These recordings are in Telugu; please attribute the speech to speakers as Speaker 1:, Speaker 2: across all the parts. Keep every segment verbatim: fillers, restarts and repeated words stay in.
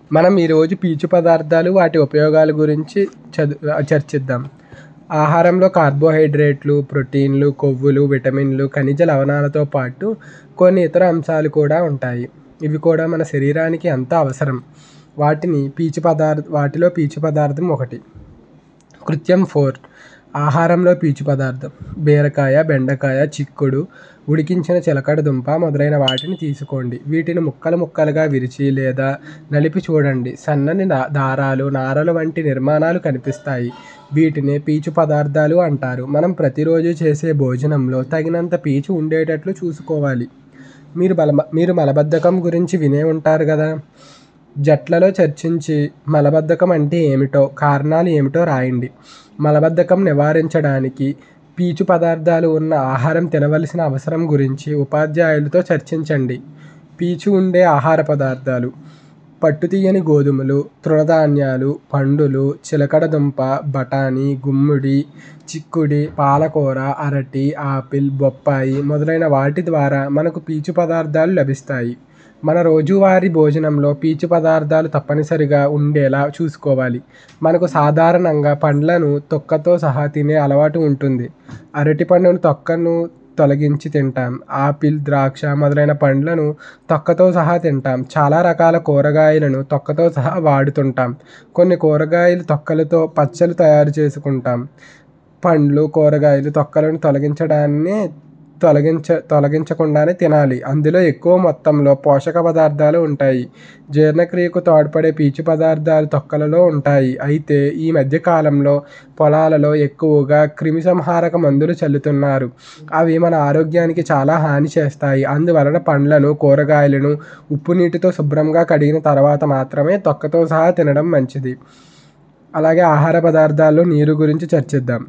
Speaker 1: మనం ఈరోజు పీచు పదార్థాలు వాటి ఉపయోగాల గురించి చదు చర్చిద్దాం. ఆహారంలో కార్బోహైడ్రేట్లు, ప్రోటీన్లు, కొవ్వులు, విటమిన్లు, ఖనిజ లవణాలతో పాటు కొన్ని ఇతర అంశాలు కూడా ఉంటాయి. ఇవి కూడా మన శరీరానికి ఎంతో అవసరం. వాటిని పీచు పదార్థ వాటిలో పీచు పదార్థం ఒకటి. కృత్యం ఫోర్ ఆహారంలో పీచు పదార్థం. బీరకాయ, బెండకాయ, చిక్కుడు, ఉడికించిన చిలకడ దుంప మొదలైన వాటిని తీసుకోండి. వీటిని ముక్కలు ముక్కలుగా విరిచి లేదా నలిపి చూడండి. సన్నని దారాలు, నారలు వంటి నిర్మాణాలు కనిపిస్తాయి. వీటిని పీచు పదార్థాలు అంటారు. మనం ప్రతిరోజు చేసే భోజనంలో తగినంత పీచు ఉండేటట్లు చూసుకోవాలి. మీరు బల మీరు మలబద్ధకం గురించి వినే ఉంటారు కదా. జట్లలో చర్చించి మలబద్ధకం అంటే ఏమిటో, కారణాలు ఏమిటో రాయండి. మలబద్ధకం నివారించడానికి పీచు పదార్థాలు ఉన్న ఆహారం తినవలసిన అవసరం గురించి ఉపాధ్యాయులతో చర్చించండి. పీచు ఉండే ఆహార పదార్థాలు: పట్టుతీయని గోధుమలు, తృణధాన్యాలు, పండులు, చిలకడ దుంప, బఠానీ, గుమ్మడి, చిక్కుడు, పాలకూర, అరటి, ఆపిల్, బొప్పాయి మొదలైన వాటి ద్వారా మనకు పీచు పదార్థాలు లభిస్తాయి. మన రోజువారీ భోజనంలో పీచు పదార్థాలు తప్పనిసరిగా ఉండేలా చూసుకోవాలి. మనకు సాధారణంగా పండ్లను తొక్కతో సహా తినే అలవాటు ఉంటుంది. అరటి పండును తొక్కను తొలగించి తింటాం. ఆపిల్, ద్రాక్ష మొదలైన పండ్లను తొక్కతో సహా తింటాం. చాలా రకాల కూరగాయలను తొక్కతో సహా వాడుతుంటాం. కొన్ని కూరగాయల తొక్కలతో పచ్చళ్ళు తయారు చేసుకుంటాం. పండ్లు, కూరగాయలు తొక్కలను తొలగించడాన్ని తొలగించ తొలగించకుండానే తినాలి. అందులో ఎక్కువ మొత్తంలో పోషక పదార్థాలు ఉంటాయి. జీర్ణక్రియకు తోడ్పడే పీచు పదార్థాలు తొక్కలలో ఉంటాయి. అయితే ఈ మధ్య కాలంలో పొలాలలో ఎక్కువగా క్రిమిసంహారక మందులు చల్లుతున్నారు. అవి మన ఆరోగ్యానికి చాలా హాని చేస్తాయి. అందువలన పండ్లను, కూరగాయలను ఉప్పు నీటితో శుభ్రంగా కడిగిన తర్వాత మాత్రమే తొక్కతో సహా తినడం మంచిది. అలాగే ఆహార పదార్థాల్లో నీరు గురించి చర్చిద్దాం.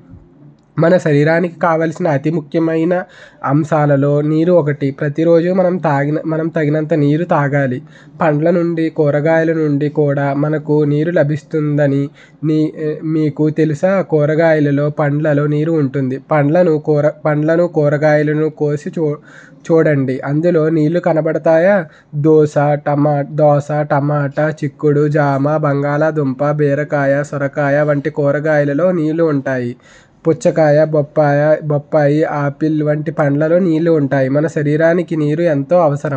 Speaker 1: మన శరీరానికి కావలసిన అతి ముఖ్యమైన అంశాలలో నీరు ఒకటి. ప్రతిరోజు మనం తాగిన మనం తగినంత నీరు తాగాలి. పండ్ల నుండి, కూరగాయల నుండి కూడా మనకు నీరు లభిస్తుందని నీ మీకు తెలుసా? కూరగాయలలో, పండ్లలో నీరు ఉంటుంది. పండ్లను కూర పండ్లను కూరగాయలను కోసి చూ చూడండి అందులో నీళ్లు కనబడతాయా? దోస టమా దోస టమాటా, చిక్కుడు, జామ, బంగాళాదుంప, బీరకాయ, సొరకాయ వంటి కూరగాయలలో నీళ్లు ఉంటాయి. పుచ్చకాయ, బొప్పాయ బొప్పాయి ఆపిల్ వంటి పండ్లలో నీళ్లు ఉంటాయి. మన శరీరానికి నీరు ఎంతో అవసరం.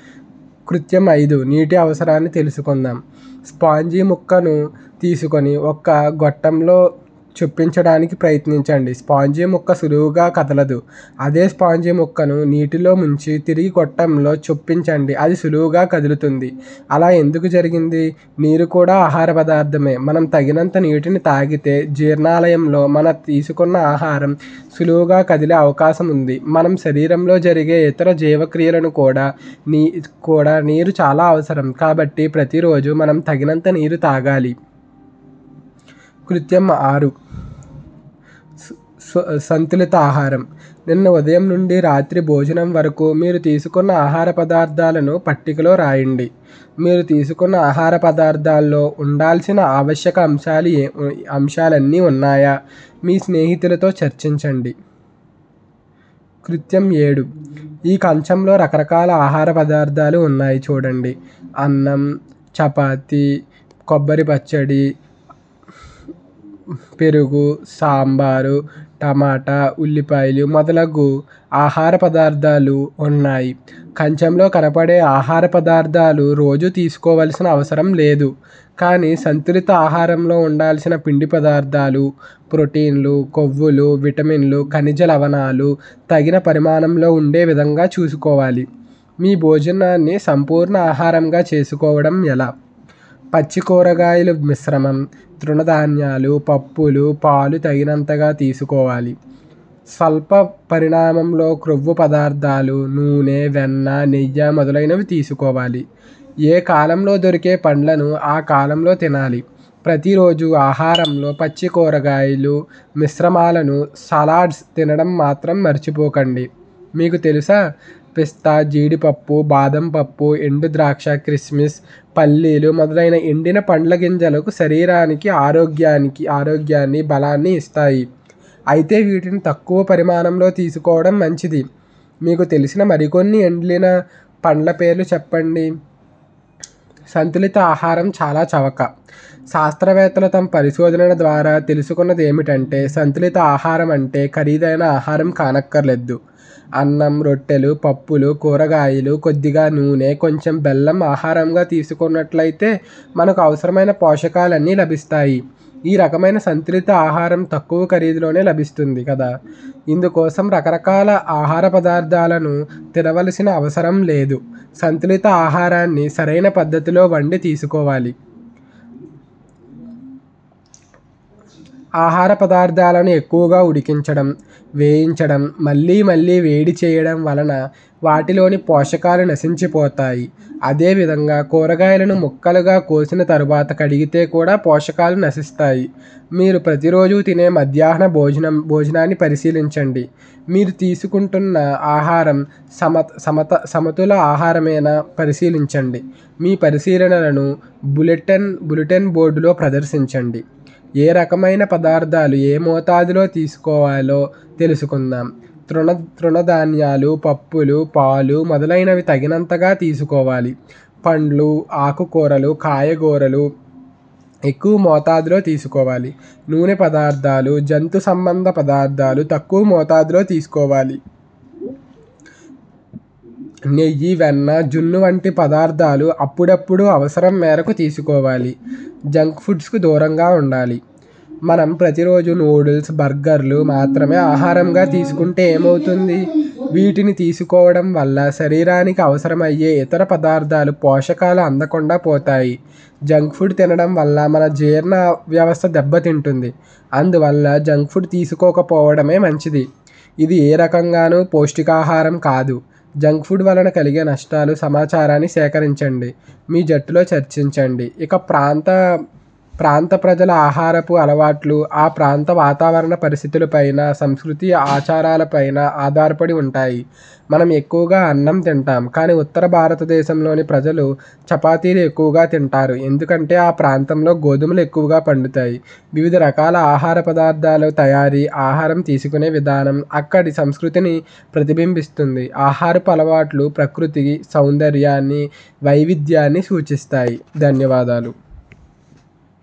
Speaker 1: కృత్యం ఐదు నీటి అవసరాన్ని తెలుసుకుందాం. స్పాంజీ ముక్కను తీసుకొని ఒక గొట్టంలో చొప్పించడానికి ప్రయత్నించండి. స్పాంజీ ముక్క సులువుగా కదలదు. అదే స్పాంజీ ముక్కను నీటిలో ముంచి తిరిగి గొట్టంలో చొప్పించండి. అది సులువుగా కదులుతుంది. అలా ఎందుకు జరిగింది? నీరు కూడా ఆహార పదార్థమే. మనం తగినంత నీటిని తాగితే జీర్ణాలయంలో మన తీసుకున్న ఆహారం సులువుగా కదిలే అవకాశం ఉంది. మనం శరీరంలో జరిగే ఇతర జీవక్రియలను కూడా నీ కూడా నీరు చాలా అవసరం. కాబట్టి ప్రతిరోజు మనం తగినంత నీరు తాగాలి. కృత్యం ఆరు సంతులిత ఆహారం. నిన్న ఉదయం నుండి రాత్రి భోజనం వరకు మీరు తీసుకున్న ఆహార పదార్థాలను పట్టికలో రాయండి. మీరు తీసుకున్న ఆహార పదార్థాల్లో ఉండాల్సిన ఆవశ్యక అంశాలు ఏ అంశాలన్నీ ఉన్నాయా? మీ స్నేహితులతో చర్చించండి. కృత్యం ఏడు ఈ కంచంలో రకరకాల ఆహార పదార్థాలు ఉన్నాయి చూడండి. అన్నం, చపాతీ, కొబ్బరి పచ్చడి, పెరుగు, సాంబారు, టమాటా, ఉల్లిపాయలు మొదలగు ఆహార పదార్థాలు ఉన్నాయి. కంచంలో కనపడే ఆహార పదార్థాలు రోజు తీసుకోవలసిన అవసరం లేదు. కానీ సంతులిత ఆహారంలో ఉండాల్సిన పిండి పదార్థాలు, ప్రోటీన్లు, కొవ్వులు, విటమిన్లు, ఖనిజ లవణాలు తగిన పరిమాణంలో ఉండే విధంగా చూసుకోవాలి. మీ భోజనాన్ని సంపూర్ణ ఆహారంగా చేసుకోవడం ఎలా? పచ్చి కూరగాయల మిశ్రమం, తృణధాన్యాలు, పప్పులు, పాలు తగినంతగా తీసుకోవాలి. స్వల్ప పరిమాణంలో క్రొవ్వు పదార్థాలు, నూనె, వెన్న, నెయ్యి మొదలైనవి తీసుకోవాలి. ఏ కాలంలో దొరికే పండ్లను ఆ కాలంలో తినాలి. ప్రతిరోజు ఆహారంలో పచ్చి కూరగాయలు మిశ్రమాలను, సలాడ్స్ తినడం మాత్రం మర్చిపోకండి. మీకు తెలుసా? పిస్తా, జీడిపప్పు, బాదం పప్పు, ఎండు ద్రాక్ష, కిస్మిస్, పల్లీలు మొదలైన ఎండిన పండ్ల గింజలకు శరీరానికి ఆరోగ్యానికి ఆరోగ్యాన్ని బలాన్ని ఇస్తాయి. అయితే వీటిని తక్కువ పరిమాణంలో తీసుకోవడం మంచిది. మీకు తెలిసిన మరికొన్ని ఎండిన పండ్ల పేర్లు చెప్పండి. సంతులిత ఆహారం చాలా చవక. శాస్త్రవేత్తలు తమ పరిశోధనల ద్వారా తెలుసుకున్నది ఏమిటంటే సంతులిత ఆహారం అంటే ఖరీదైన ఆహారం కానక్కర్లేదు. అన్నం, రొట్టెలు, పప్పులు, కూరగాయలు, కొద్దిగా నూనె, కొంచెం బెల్లం ఆహారంగా తీసుకున్నట్లయితే మనకు అవసరమైన పోషకాలన్నీ లభిస్తాయి. ఈ రకమైన సంతులిత ఆహారం తక్కువ ఖరీదులోనే లభిస్తుంది కదా. ఇందుకోసం రకరకాల ఆహార పదార్థాలను తినవలసిన అవసరం లేదు. సంతులిత ఆహారాన్ని సరైన పద్ధతిలో వండి తీసుకోవాలి. ఆహార పదార్థాలను ఎక్కువగా ఉడికించడం, వేయించడం, మళ్ళీ మళ్ళీ వేడి చేయడం వలన వాటిలోని పోషకాలు నశించిపోతాయి. అదేవిధంగా కూరగాయలను ముక్కలుగా కోసిన తరువాత కడిగితే కూడా పోషకాలు నశిస్తాయి. మీరు ప్రతిరోజు తినే మధ్యాహ్న భోజనం భోజనాన్ని పరిశీలించండి. మీరు తీసుకుంటున్న ఆహారం సమత సమత సమతుల ఆహారమేనా పరిశీలించండి. మీ పరిశీలనలను బులెటిన్ బులెటిన్ బోర్డులో ప్రదర్శించండి. ఏ రకమైన పదార్థాలు ఏ మోతాదులో తీసుకోవాలో తెలుసుకుందాం. తృణ తృణధాన్యాలు, పప్పులు, పాలు మొదలైనవి తగినంతగా తీసుకోవాలి. పండ్లు, ఆకుకూరలు, కాయగూరలు ఎక్కువ మోతాదులో తీసుకోవాలి. నూనె పదార్థాలు, జంతు సంబంధ పదార్థాలు తక్కువ మోతాదులో తీసుకోవాలి. నెయ్యి, వెన్న, జున్ను వంటి పదార్థాలు అప్పుడప్పుడు అవసరం మేరకు తీసుకోవాలి. జంక్ ఫుడ్స్కు దూరంగా ఉండాలి. మనం ప్రతిరోజు నూడిల్స్, బర్గర్లు మాత్రమే ఆహారంగా తీసుకుంటే ఏమవుతుంది? వీటిని తీసుకోవడం వల్ల శరీరానికి అవసరమయ్యే ఇతర పదార్థాలు, పోషకాలు అందకుండా పోతాయి. జంక్ ఫుడ్ తినడం వల్ల మన జీర్ణ వ్యవస్థ దెబ్బతింటుంది. అందువల్ల జంక్ ఫుడ్ తీసుకోకపోవడమే మంచిది. ఇది ఏ రకంగానూ పౌష్టికాహారం కాదు. జంక్ ఫుడ్ వలన కలిగే నష్టాలు సమాచారాన్ని సేకరించండి. మీ జట్టులో చర్చించండి. ఇక ప్రాంత ప్రాంత ప్రజల ఆహారపు అలవాట్లు ఆ ప్రాంత వాతావరణ పరిస్థితులపైన, సంస్కృతి, ఆచారాలపైన ఆధారపడి ఉంటాయి. మనం ఎక్కువగా అన్నం తింటాం, కానీ ఉత్తర భారతదేశంలోని ప్రజలు చపాతీలు ఎక్కువగా తింటారు. ఎందుకంటే ఆ ప్రాంతంలో గోధుమలు ఎక్కువగా పండుతాయి. వివిధ రకాల ఆహార పదార్థాల తయారీ, ఆహారం తీసుకునే విధానం అక్కడి సంస్కృతిని ప్రతిబింబిస్తుంది. ఆహారపు అలవాట్లు ప్రకృతి సౌందర్యాన్ని, వైవిధ్యాన్ని సూచిస్తాయి. ధన్యవాదాలు.